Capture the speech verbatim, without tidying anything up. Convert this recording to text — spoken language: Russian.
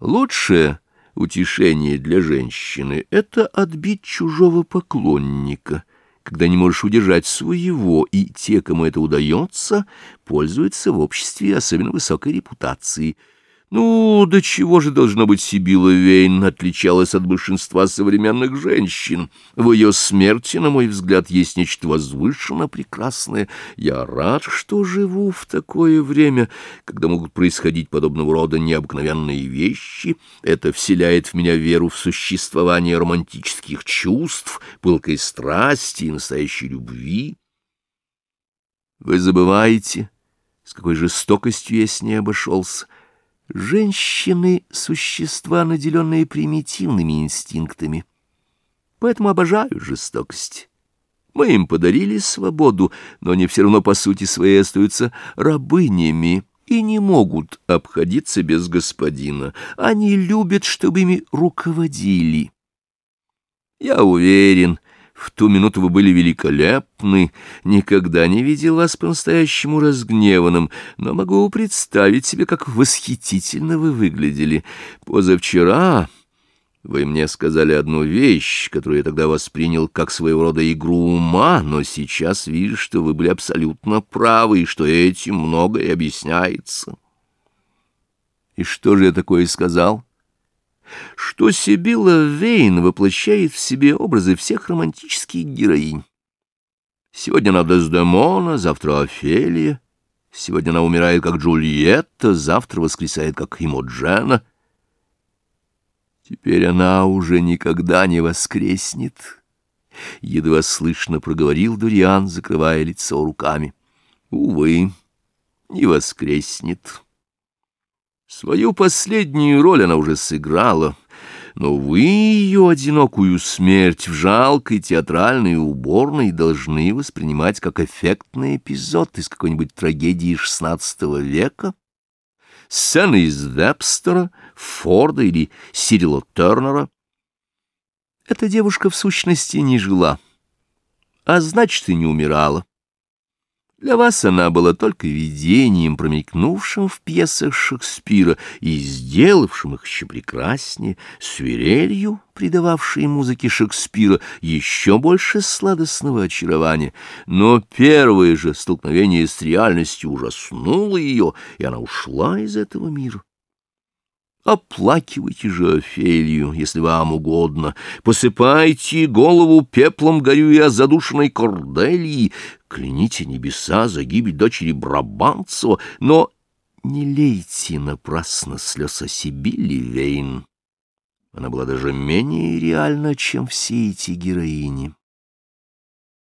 Лучшее утешение для женщины — это отбить чужого поклонника, когда не можешь удержать своего, и те, кому это удается, пользуются в обществе особенно высокой репутацией. Ну, до чего же, должно быть, Сибилла Вейн отличалась от большинства современных женщин? В ее смерти, на мой взгляд, есть нечто возвышенно прекрасное. Я рад, что живу в такое время, когда могут происходить подобного рода необыкновенные вещи. Это вселяет в меня веру в существование романтических чувств, пылкой страсти и настоящей любви. Вы забываете, с какой жестокостью я с ней обошелся. Женщины — существа, наделенные примитивными инстинктами, поэтому обожают жестокость. Мы им подарили свободу, но они все равно по сути своей остаются рабынями и не могут обходиться без господина. Они любят, чтобы ими руководили. Я уверен, в ту минуту вы были великолепны, никогда не видел вас по-настоящему разгневанным, но могу представить себе, как восхитительно вы выглядели. Позавчера вы мне сказали одну вещь, которую я тогда воспринял как своего рода игру ума, но сейчас вижу, что вы были абсолютно правы, и что этим многое объясняется. И что же я такое сказал? Что Сибилла Вейн воплощает в себе образы всех романтических героинь. Сегодня она Дездемона, завтра Офелия, сегодня она умирает как Джульетта, завтра воскресает как Имоджена. Теперь она уже никогда не воскреснет, — едва слышно проговорил Дориан, закрывая лицо руками. Увы, не воскреснет. Свою последнюю роль она уже сыграла, но вы ее одинокую смерть в жалкой театральной уборной должны воспринимать как эффектный эпизод из какой-нибудь трагедии шестнадцатого века, сцены из Вебстера, Форда или Сирила Тернера. Эта девушка в сущности не жила, а значит и не умирала. Для вас она была только видением, промелькнувшим в пьесах Шекспира и сделавшим их еще прекраснее, свирелью, придававшей музыке Шекспира еще больше сладостного очарования. Но первое же столкновение с реальностью ужаснуло ее, и она ушла из этого мира. Оплакивайте же Офелию, если вам угодно, посыпайте голову пеплом горюя задушенной Корделии, кляните небеса за гибель дочери Брабантцева, но не лейте напрасно слез о Сибилле Вейн. Она была даже менее реальна, чем все эти героини.